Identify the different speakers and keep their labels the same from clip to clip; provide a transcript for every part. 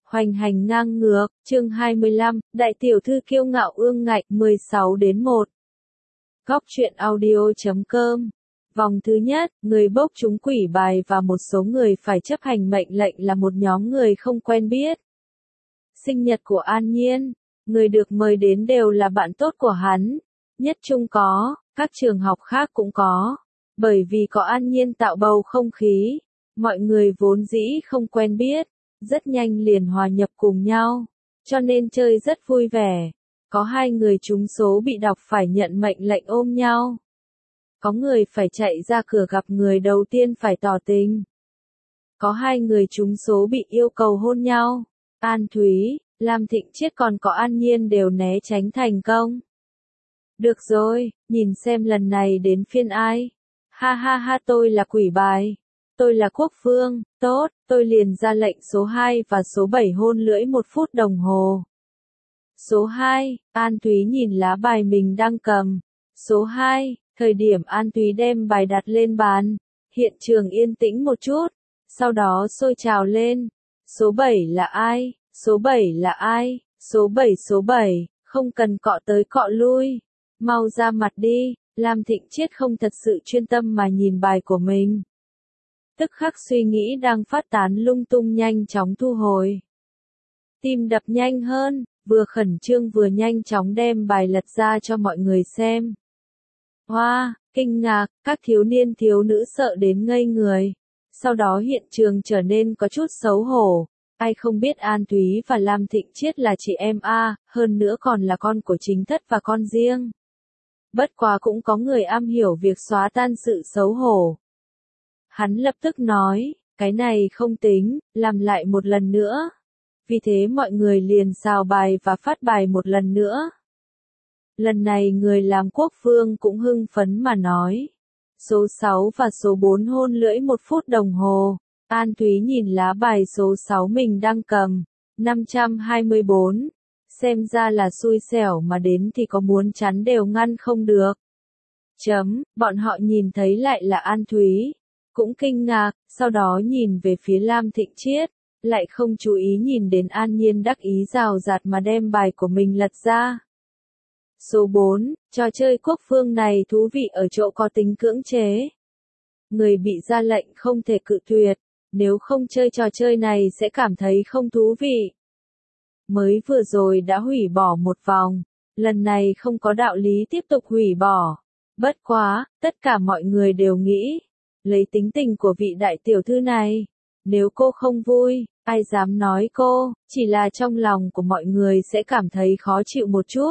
Speaker 1: Hoành hành ngang ngược, chương 25, đại tiểu thư kiêu ngạo ương ngạnh 16-1. Góc truyện audio.com. Vòng thứ nhất, người bốc trúng quỷ bài và một số người phải chấp hành mệnh lệnh là một nhóm người không quen biết. Sinh nhật của An Nhiên, người được mời đến đều là bạn tốt của hắn. Nhất Trung có, các trường học khác cũng có. Bởi vì có An Nhiên tạo bầu không khí, mọi người vốn dĩ không quen biết, rất nhanh liền hòa nhập cùng nhau, cho nên chơi rất vui vẻ. Có 2 người trúng số bị đọc phải nhận mệnh lệnh ôm nhau. Có người phải chạy ra cửa gặp người đầu tiên phải tỏ tình. Có 2 người trúng số bị yêu cầu hôn nhau. An Thúy, Lam Thịnh Chiết còn có An Nhiên đều né tránh thành công. Được rồi, nhìn xem lần này đến phiên ai. Ha ha ha, tôi là quỷ bài. Tôi là Quốc Phương, tốt, tôi liền ra lệnh số 2 và số 7 hôn lưỡi 1 phút đồng hồ. Số 2, An Thúy nhìn lá bài mình đang cầm. Số 2, thời điểm An Thúy đem bài đặt lên bàn, hiện trường yên tĩnh một chút, sau đó sôi trào lên. Số 7 là ai? Số 7 là ai? Số 7, không cần cọ tới cọ lui. Mau ra mặt đi, Lam Thịnh Chiết không thật sự chuyên tâm mà nhìn bài của mình. Tức khắc suy nghĩ đang phát tán lung tung nhanh chóng thu hồi. Tim đập nhanh hơn, vừa khẩn trương vừa nhanh chóng đem bài lật ra cho mọi người xem. Hoa, kinh ngạc, các thiếu niên thiếu nữ sợ đến ngây người. Sau đó hiện trường trở nên có chút xấu hổ. Ai không biết An Thúy và Lam Thịnh Chiết là chị em a, hơn nữa còn là con của chính thất và con riêng. Bất quá cũng có người am hiểu việc xóa tan sự xấu hổ. Hắn lập tức nói, cái này không tính, làm lại một lần nữa. Vì thế mọi người liền xào bài và phát bài một lần nữa. Lần này người làm Quốc Phương cũng hưng phấn mà nói. Số 6 và số 4 hôn lưỡi 1 phút đồng hồ. An Thúy nhìn lá bài số 6 mình đang cầm. 524. Xem ra là xui xẻo mà đến thì có muốn chắn đều ngăn không được. Bọn họ nhìn thấy lại là An Thúy. Cũng kinh ngạc, sau đó nhìn về phía Lam Thịnh Chiết, lại không chú ý nhìn đến An Nhiên đắc ý rào rạt mà đem bài của mình lật ra. Số 4, trò chơi Quốc Phương này thú vị ở chỗ có tính cưỡng chế. Người bị ra lệnh không thể cự tuyệt, nếu không chơi trò chơi này sẽ cảm thấy không thú vị. Mới vừa rồi đã hủy bỏ một vòng, lần này không có đạo lý tiếp tục hủy bỏ. Bất quá, tất cả mọi người đều nghĩ, lấy tính tình của vị đại tiểu thư này, nếu cô không vui, ai dám nói cô, chỉ là trong lòng của mọi người sẽ cảm thấy khó chịu một chút.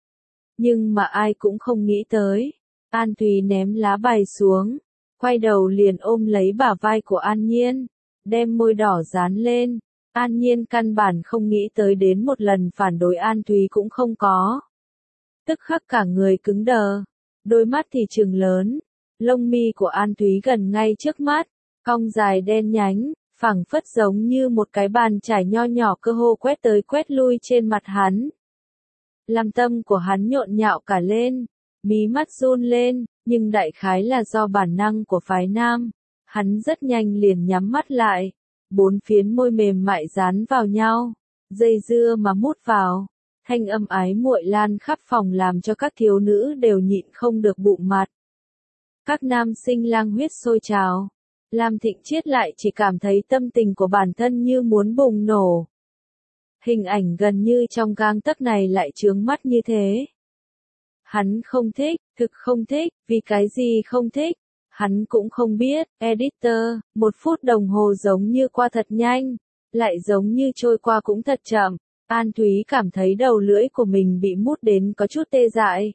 Speaker 1: Nhưng mà ai cũng không nghĩ tới, An Thúy ném lá bài xuống, quay đầu liền ôm lấy bả vai của An Nhiên, đem môi đỏ dán lên. An Nhiên căn bản không nghĩ tới đến một lần phản đối An Thúy cũng không có. Tức khắc cả người cứng đờ, đôi mắt thì trừng lớn. Lông mi của An Thúy gần ngay trước mắt, cong dài đen nhánh, phẳng phất giống như một cái bàn chải nho nhỏ cơ hồ quét tới quét lui trên mặt hắn. Làm tâm của hắn nhộn nhạo cả lên, mí mắt run lên, nhưng đại khái là do bản năng của phái nam. Hắn rất nhanh liền nhắm mắt lại, 4 phiến môi mềm mại dán vào nhau, dây dưa mà mút vào. Thanh âm ái muội lan khắp phòng làm cho các thiếu nữ đều nhịn không được bụng mặt. Các nam sinh lang huyết sôi trào. Lam Thịnh Chiết lại chỉ cảm thấy tâm tình của bản thân như muốn bùng nổ. Hình ảnh gần như trong gang tấc này lại chướng mắt như thế. Hắn không thích, thực không thích, vì cái gì không thích, hắn cũng không biết. Editor, 1 phút đồng hồ giống như qua thật nhanh, lại giống như trôi qua cũng thật chậm. An Thúy cảm thấy đầu lưỡi của mình bị mút đến có chút tê dại.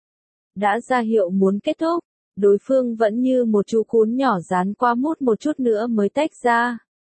Speaker 1: Đã ra hiệu muốn kết thúc, đối phương vẫn như một chú cún nhỏ dán qua mút một chút nữa mới tách ra.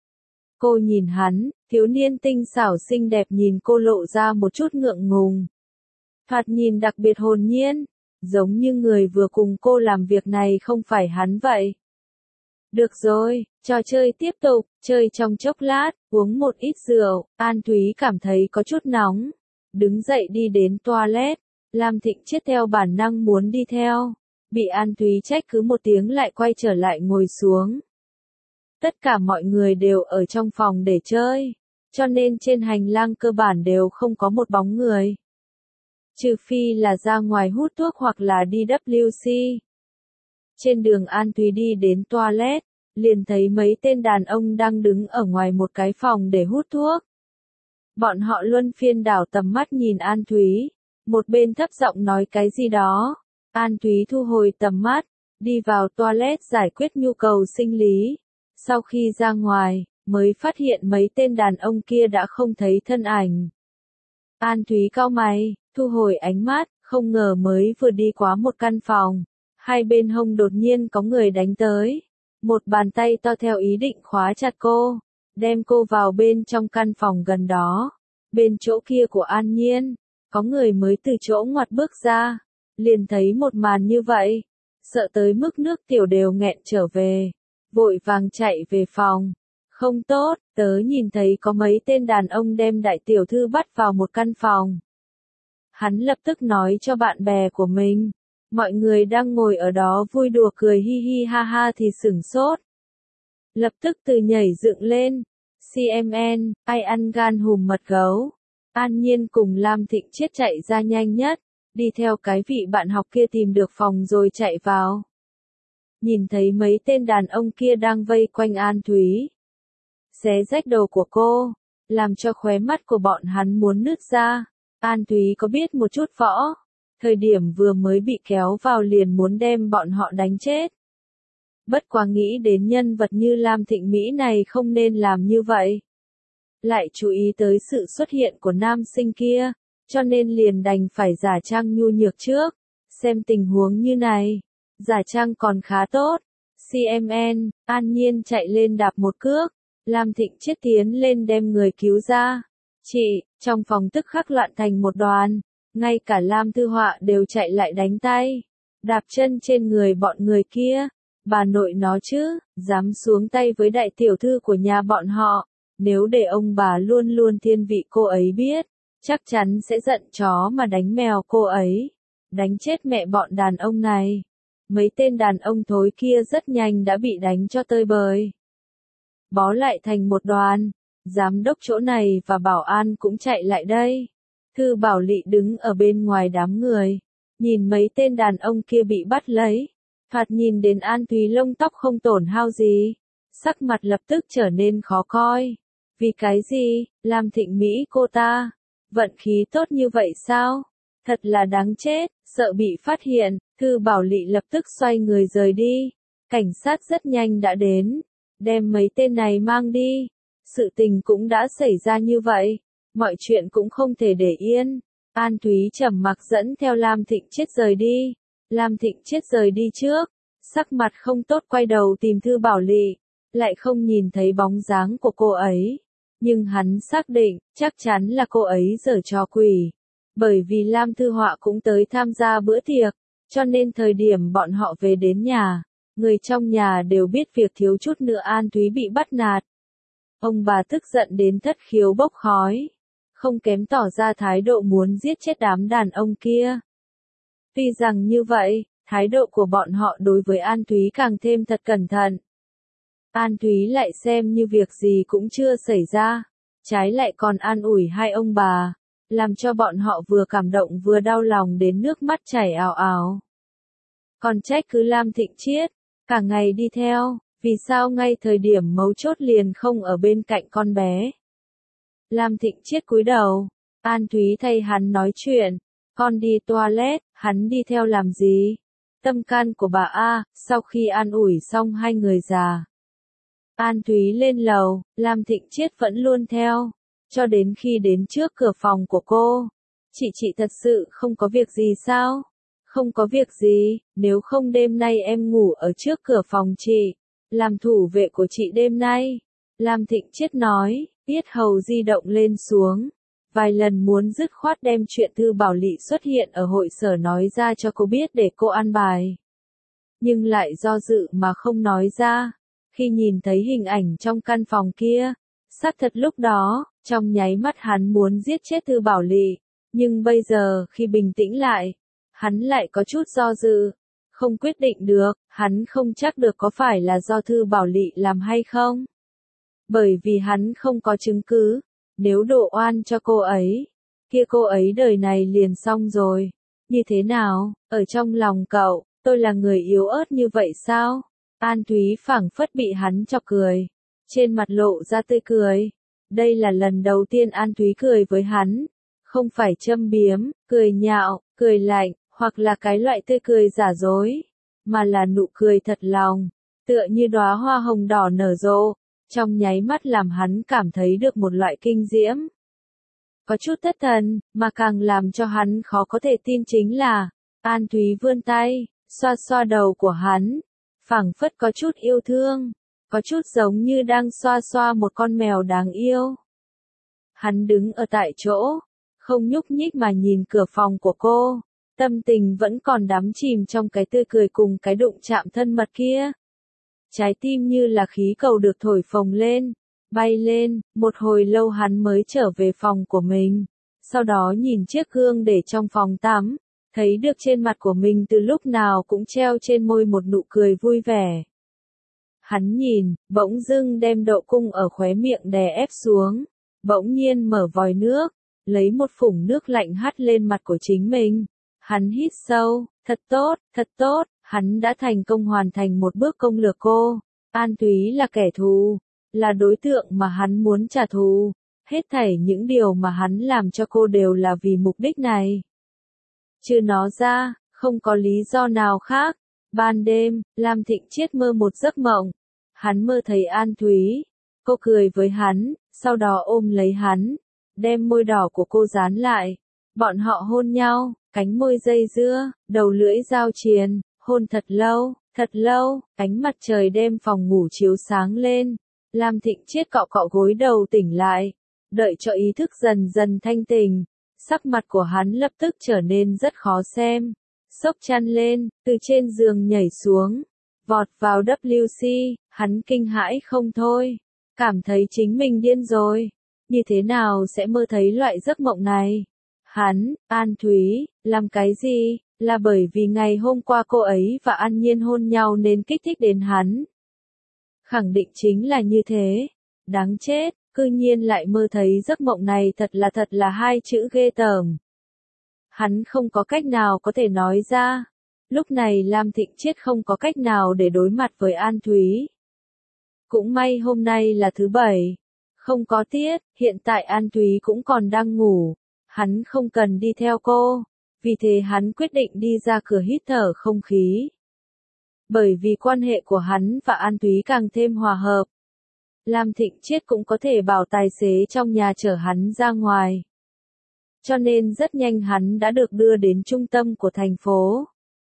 Speaker 1: Cô nhìn hắn, thiếu niên tinh xảo xinh đẹp nhìn cô lộ ra một chút ngượng ngùng. Thoạt nhìn đặc biệt hồn nhiên, giống như người vừa cùng cô làm việc này không phải hắn vậy. Được rồi, trò chơi tiếp tục, chơi trong chốc lát, uống một ít rượu. An Thúy cảm thấy có chút nóng, đứng dậy đi đến toilet. Lam Thịnh Chiết theo bản năng muốn đi theo, bị An Thúy trách cứ một tiếng lại quay trở lại ngồi xuống. Tất cả mọi người đều ở trong phòng để chơi. cho nên trên hành lang cơ bản đều không có một bóng người. Trừ phi là ra ngoài hút thuốc hoặc là đi WC. Trên đường An Thúy đi đến toilet, liền thấy mấy tên đàn ông đang đứng ở ngoài một cái phòng để hút thuốc. Bọn họ luân phiên đảo tầm mắt nhìn An Thúy, một bên thấp giọng nói cái gì đó. An Thúy thu hồi tầm mắt, đi vào toilet giải quyết nhu cầu sinh lý. Sau khi ra ngoài, mới phát hiện mấy tên đàn ông kia đã không thấy thân ảnh. An Thúy cau mày, thu hồi ánh mắt, không ngờ mới vừa đi qua một căn phòng. Hai bên hông đột nhiên có người đánh tới. Một bàn tay to theo ý định khóa chặt cô, đem cô vào bên trong căn phòng gần đó. Bên chỗ kia của An Nhiên, có người mới từ chỗ ngoặt bước ra. Liền thấy một màn như vậy, sợ tới mức nước tiểu đều nghẹn trở về. Vội vàng chạy về phòng. Không tốt, tớ nhìn thấy có mấy tên đàn ông đem đại tiểu thư bắt vào một căn phòng. Hắn lập tức nói cho bạn bè của mình. Mọi người đang ngồi ở đó vui đùa cười hi hi ha ha thì sửng sốt. Lập tức từ nhảy dựng lên. CMN, ai ăn gan hùm mật gấu. An Nhiên cùng Lam Thịnh Chiết chạy ra nhanh nhất, đi theo cái vị bạn học kia tìm được phòng rồi chạy vào. Nhìn thấy mấy tên đàn ông kia đang vây quanh An Thúy. Xé rách đầu của cô, làm cho khóe mắt của bọn hắn muốn nứt ra. An Thúy có biết một chút võ. Thời điểm vừa mới bị kéo vào liền muốn đem bọn họ đánh chết. Bất quá nghĩ đến nhân vật như Lam Thịnh Mỹ này không nên làm như vậy. Lại chú ý tới sự xuất hiện của nam sinh kia, cho nên liền đành phải giả trang nhu nhược trước. Xem tình huống như này, giả trang còn khá tốt. CMN, An Nhiên chạy lên đạp một cước. Lam Thịnh Chiết tiến lên đem người cứu ra. Chị, trong phòng tức khắc loạn thành một đoàn. Ngay cả Lam Thư Họa đều chạy lại đánh tay. Đạp chân trên người bọn người kia. Bà nội nó chứ, dám xuống tay với đại tiểu thư của nhà bọn họ. Nếu để ông bà luôn luôn thiên vị cô ấy biết, chắc chắn sẽ giận chó mà đánh mèo cô ấy. Đánh chết mẹ bọn đàn ông này. Mấy tên đàn ông thối kia rất nhanh đã bị đánh cho tơi bời. Bó lại thành một đoàn. Giám đốc chỗ này và bảo an cũng chạy lại đây. Thư Bảo Lị đứng ở bên ngoài đám người. Nhìn mấy tên đàn ông kia bị bắt lấy. Thoạt nhìn đến An Thúy lông tóc không tổn hao gì. Sắc mặt lập tức trở nên khó coi. Vì cái gì, Lam Thịnh Mỹ cô ta? Vận khí tốt như vậy sao? Thật là đáng chết, sợ bị phát hiện. Thư Bảo Lị lập tức xoay người rời đi. Cảnh sát rất nhanh đã đến. Đem mấy tên này mang đi. Sự tình cũng đã xảy ra như vậy. Mọi chuyện cũng không thể để yên. An Thúy trầm mặc dẫn theo Lam Thịnh Chiết rời đi. Lam Thịnh Chiết rời đi trước. Sắc mặt không tốt quay đầu tìm Thư Bảo Lị. Lại không nhìn thấy bóng dáng của cô ấy. Nhưng hắn xác định, chắc chắn là cô ấy giở trò quỷ. Bởi vì Lam Thư Họa cũng tới tham gia bữa tiệc. Cho nên thời điểm bọn họ về đến nhà, người trong nhà đều biết việc thiếu chút nữa An Thúy bị bắt nạt. Ông bà tức giận đến thất khiếu bốc khói. Không kém tỏ ra thái độ muốn giết chết đám đàn ông kia. Tuy rằng như vậy, thái độ của bọn họ đối với An Thúy càng thêm thật cẩn thận. An Thúy lại xem như việc gì cũng chưa xảy ra. Trái lại còn an ủi hai ông bà. Làm cho bọn họ vừa cảm động vừa đau lòng đến nước mắt chảy ào ào. Còn trách cứ Lam Thịnh Chiết, cả ngày đi theo, vì sao ngay thời điểm mấu chốt liền không ở bên cạnh con bé. Lam Thịnh Chiết cúi đầu, An Thúy thay hắn nói chuyện, con đi toilet, hắn đi theo làm gì? Tâm can của bà A, sau khi an ủi xong hai người già. An Thúy lên lầu, Lam Thịnh Chiết vẫn luôn theo, cho đến khi đến trước cửa phòng của cô. Chị thật sự không có việc gì sao? Không có việc gì, nếu không đêm nay em ngủ ở trước cửa phòng chị, làm thủ vệ của chị đêm nay. Lam Thịnh Chiết nói, yết hầu di động lên xuống. Vài lần muốn dứt khoát đem chuyện Thư Bảo Lị xuất hiện ở hội sở nói ra cho cô biết để cô an bài. Nhưng lại do dự mà không nói ra. Khi nhìn thấy hình ảnh trong căn phòng kia, xác thật lúc đó, trong nháy mắt hắn muốn giết chết Thư Bảo Lị. Nhưng bây giờ, khi bình tĩnh lại, hắn lại có chút do dự. Không quyết định được, hắn không chắc được có phải là do Thư Bảo Lị làm hay không. Bởi vì hắn không có chứng cứ. Nếu đổ oan cho cô ấy, kia cô ấy đời này liền xong rồi. Như thế nào, ở trong lòng cậu, tôi là người yếu ớt như vậy sao? An Thúy phảng phất bị hắn chọc cười. Trên mặt lộ ra tươi cười. Đây là lần đầu tiên An Thúy cười với hắn. Không phải châm biếm, cười nhạo, cười lạnh, hoặc là cái loại tươi cười giả dối. Mà là nụ cười thật lòng. Tựa như đóa hoa hồng đỏ nở rộ. Trong nháy mắt làm hắn cảm thấy được một loại kinh diễm. Có chút thất thần, mà càng làm cho hắn khó có thể tin chính là, An Thúy vươn tay, xoa xoa đầu của hắn, phảng phất có chút yêu thương, có chút giống như đang xoa xoa một con mèo đáng yêu. Hắn đứng ở tại chỗ, không nhúc nhích mà nhìn cửa phòng của cô, tâm tình vẫn còn đắm chìm trong cái tươi cười cùng cái đụng chạm thân mật kia. Trái tim như là khí cầu được thổi phồng lên, bay lên, một hồi lâu hắn mới trở về phòng của mình. Sau đó nhìn chiếc gương để trong phòng tắm, thấy được trên mặt của mình từ lúc nào cũng treo trên môi một nụ cười vui vẻ. Hắn nhìn, bỗng dưng đem độ cung ở khóe miệng đè ép xuống, bỗng nhiên mở vòi nước, lấy một phủng nước lạnh hắt lên mặt của chính mình. Hắn hít sâu, thật tốt, hắn đã thành công hoàn thành một bước công lược cô. An Thúy là kẻ thù, là đối tượng mà hắn muốn trả thù. Hết thảy những điều mà hắn làm cho cô đều là vì mục đích này. Trừ nó ra, không có lý do nào khác. Ban đêm, Lam Thịnh Chiết mơ một giấc mộng. Hắn mơ thấy An Thúy. Cô cười với hắn, sau đó ôm lấy hắn, đem môi đỏ của cô dán lại. Bọn họ hôn nhau, cánh môi dây dưa, đầu lưỡi giao triền, hôn thật lâu, ánh mặt trời đem phòng ngủ chiếu sáng lên. Lam Thịnh Chiết cọ cọ gối đầu tỉnh lại, đợi cho ý thức dần dần thanh tỉnh. Sắc mặt của hắn lập tức trở nên rất khó xem. Xốc chăn lên, từ trên giường nhảy xuống, vọt vào WC, hắn kinh hãi không thôi, cảm thấy chính mình điên rồi. Như thế nào sẽ mơ thấy loại giấc mộng này? Hắn, An Thúy, làm cái gì? Là bởi vì ngày hôm qua cô ấy và An Nhiên hôn nhau nên kích thích đến hắn. Khẳng định chính là như thế. Đáng chết, cư nhiên lại mơ thấy giấc mộng này, thật là hai chữ ghê tởm. Hắn không có cách nào có thể nói ra. Lúc này Lam Thịnh Chiết không có cách nào để đối mặt với An Thúy. Cũng may hôm nay là thứ bảy. Không có tiết, hiện tại An Thúy cũng còn đang ngủ. Hắn không cần đi theo cô. Vì thế hắn quyết định đi ra cửa hít thở không khí. Bởi vì quan hệ của hắn và An Thúy càng thêm hòa hợp. Lam Thịnh Chiết cũng có thể bảo tài xế trong nhà chở hắn ra ngoài. Cho nên rất nhanh hắn đã được đưa đến trung tâm của thành phố.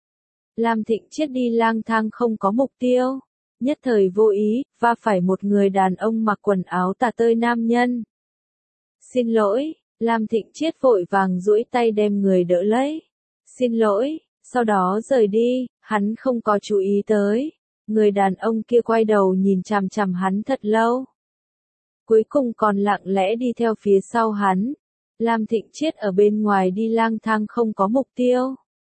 Speaker 1: Lam Thịnh Chiết đi lang thang không có mục tiêu. Nhất thời vô ý, va phải một người đàn ông mặc quần áo tả tơi nam nhân. Xin lỗi, Lam Thịnh Chiết vội vàng duỗi tay đem người đỡ lấy. Xin lỗi, sau đó rời đi, hắn không có chú ý tới. Người đàn ông kia quay đầu nhìn chằm chằm hắn thật lâu. Cuối cùng còn lặng lẽ đi theo phía sau hắn. Lam Thịnh Chiết ở bên ngoài đi lang thang không có mục tiêu.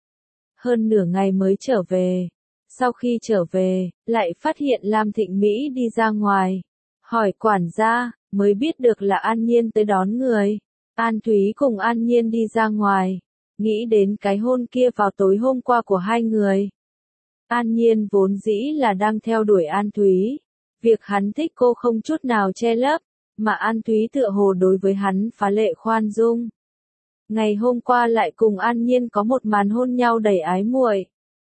Speaker 1: Hơn nửa ngày mới trở về. Sau khi trở về, lại phát hiện Lam Thịnh Mỹ đi ra ngoài. Hỏi quản gia, mới biết được là An Nhiên tới đón người. An Thúy cùng An Nhiên đi ra ngoài. Nghĩ đến cái hôn kia vào tối hôm qua của hai người. An Nhiên vốn dĩ là đang theo đuổi An Thúy. Việc hắn thích cô không chút nào che lấp, mà An Thúy tựa hồ đối với hắn phá lệ khoan dung. Ngày hôm qua lại cùng An Nhiên có một màn hôn nhau đầy ái muội.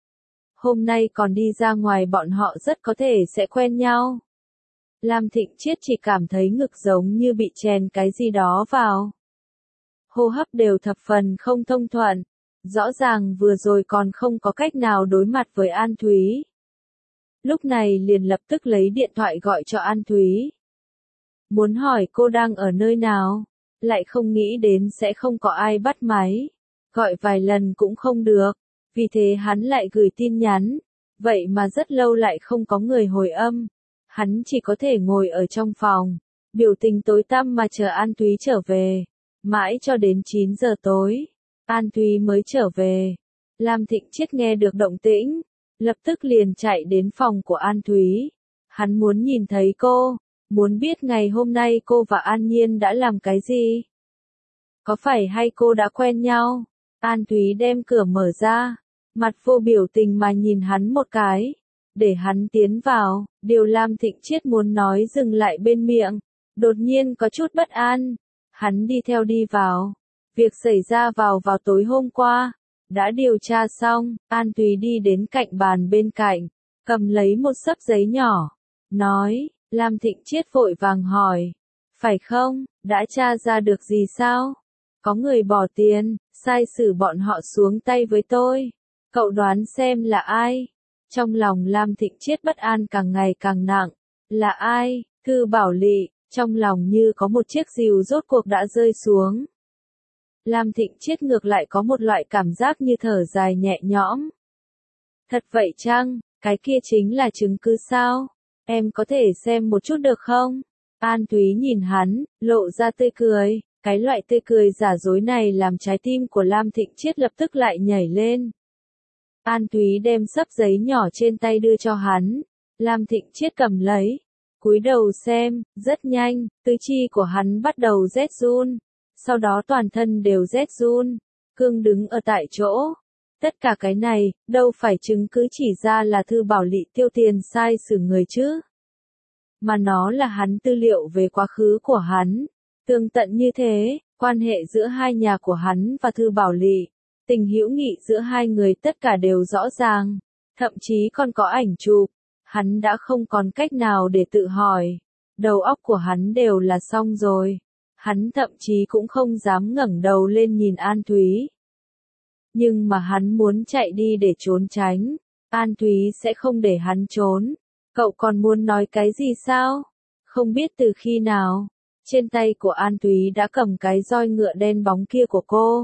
Speaker 1: Hôm nay còn đi ra ngoài, bọn họ rất có thể sẽ quen nhau. Lam Thịnh Chiết chỉ cảm thấy ngực giống như bị chèn cái gì đó vào. Hô hấp đều thập phần không thông thuận. Rõ ràng vừa rồi còn không có cách nào đối mặt với An Thúy. Lúc này liền lập tức lấy điện thoại gọi cho An Thúy. Muốn hỏi cô đang ở nơi nào, lại không nghĩ đến sẽ không có ai bắt máy. Gọi vài lần cũng không được, vì thế hắn lại gửi tin nhắn. Vậy mà rất lâu lại không có người hồi âm. Hắn chỉ có thể ngồi ở trong phòng, biểu tình tối tăm mà chờ An Thúy trở về. Mãi cho đến 9 giờ tối, An Thúy mới trở về. Lam Thịnh Chiết nghe được động tĩnh, lập tức liền chạy đến phòng của An Thúy. Hắn muốn nhìn thấy cô, muốn biết ngày hôm nay cô và An Nhiên đã làm cái gì? Có phải hay cô đã quen nhau? An Thúy đem cửa mở ra, mặt vô biểu tình mà nhìn hắn một cái, để hắn tiến vào, điều Lam Thịnh Chiết muốn nói dừng lại bên miệng, đột nhiên có chút bất an, hắn đi theo đi vào. Việc xảy ra vào tối hôm qua, đã điều tra xong, An Thúy đi đến cạnh bàn bên cạnh, cầm lấy một xấp giấy nhỏ, nói, Lam Thịnh Chiết vội vàng hỏi, phải không, đã tra ra được gì sao? Có người bỏ tiền, sai sử bọn họ xuống tay với tôi, cậu đoán xem là ai? Trong lòng Lam Thịnh Chiết bất an càng ngày càng nặng, là ai? Thư Bảo Lị, trong lòng như có một chiếc rìu rốt cuộc đã rơi xuống. Lam Thịnh Chiết ngược lại có một loại cảm giác như thở dài nhẹ nhõm. Thật vậy chăng, cái kia chính là chứng cứ sao? Em có thể xem một chút được không? An Thúy nhìn hắn, lộ ra tươi cười, cái loại tươi cười giả dối này làm trái tim của Lam Thịnh Chiết lập tức lại nhảy lên. An Thúy đem xấp giấy nhỏ trên tay đưa cho hắn, Lam Thịnh Chiết cầm lấy, cúi đầu xem, rất nhanh, tứ chi của hắn bắt đầu rét run, sau đó toàn thân đều rét run, cương đứng ở tại chỗ. Tất cả cái này, đâu phải chứng cứ chỉ ra là Thư Bảo Lị tiêu tiền sai sử người chứ, mà nó là hắn tư liệu về quá khứ của hắn. Tương tận như thế, quan hệ giữa hai nhà của hắn và Thư Bảo Lị, tình hữu nghị giữa hai người tất cả đều rõ ràng, thậm chí còn có ảnh chụp. Hắn đã không còn cách nào để tự hỏi, đầu óc của hắn đều là xong rồi. Hắn thậm chí cũng không dám ngẩng đầu lên nhìn An Thúy. Nhưng mà hắn muốn chạy đi để trốn tránh, An Thúy sẽ không để hắn trốn. Cậu còn muốn nói cái gì sao? Không biết từ khi nào, trên tay của An Thúy đã cầm cái roi ngựa đen bóng kia của cô.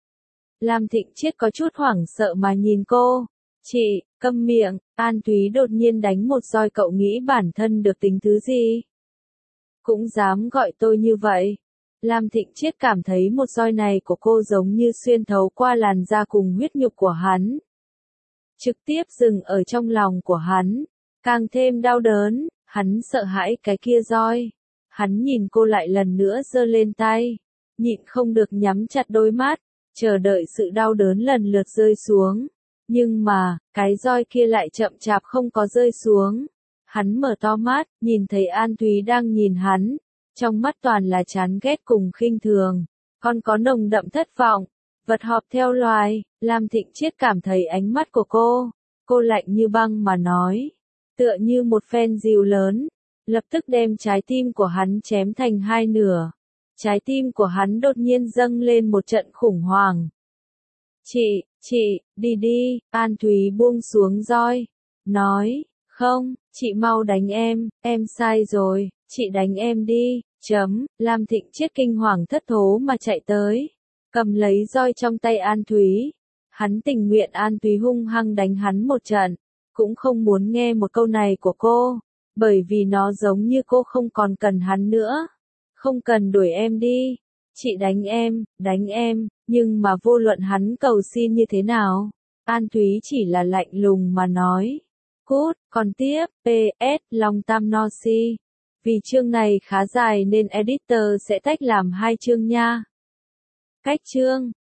Speaker 1: Lam Thịnh Chiết có chút hoảng sợ mà nhìn cô. Chị, câm miệng, An Thúy đột nhiên đánh một roi, cậu nghĩ bản thân được tính thứ gì? Cũng dám gọi tôi như vậy. Lam Thịnh Chiết cảm thấy một roi này của cô giống như xuyên thấu qua làn da cùng huyết nhục của hắn. Trực tiếp dừng ở trong lòng của hắn, càng thêm đau đớn, hắn sợ hãi cái kia roi. Hắn nhìn cô lại lần nữa giơ lên tay, nhịn không được nhắm chặt đôi mắt, chờ đợi sự đau đớn lần lượt rơi xuống. Nhưng mà, cái roi kia lại chậm chạp không có rơi xuống. Hắn mở to mắt, nhìn thấy An Thúy đang nhìn hắn, trong mắt toàn là chán ghét cùng khinh thường, còn có nồng đậm thất vọng. Vật họp theo loài, Lam Thịnh Chiết cảm thấy ánh mắt của cô lạnh như băng mà nói, tựa như một phen rìu lớn, lập tức đem trái tim của hắn chém thành hai nửa. Trái tim của hắn đột nhiên dâng lên một trận khủng hoảng. Chị, đi đi, An Thúy buông xuống roi, nói, không, chị mau đánh em sai rồi, chị đánh em đi, Lam Thịnh Chiết kinh hoàng thất thố mà chạy tới, cầm lấy roi trong tay An Thúy. Hắn tình nguyện An Thúy hung hăng đánh hắn một trận, cũng không muốn nghe một câu này của cô, bởi vì nó giống như cô không còn cần hắn nữa. Không cần đuổi em đi, chị đánh em, nhưng mà vô luận hắn cầu xin như thế nào, An Thúy chỉ là lạnh lùng mà nói. Cút, còn tiếp, PS, Long Tam No Si. Vì chương này khá dài nên editor sẽ tách làm 2 chương nha. Cách chương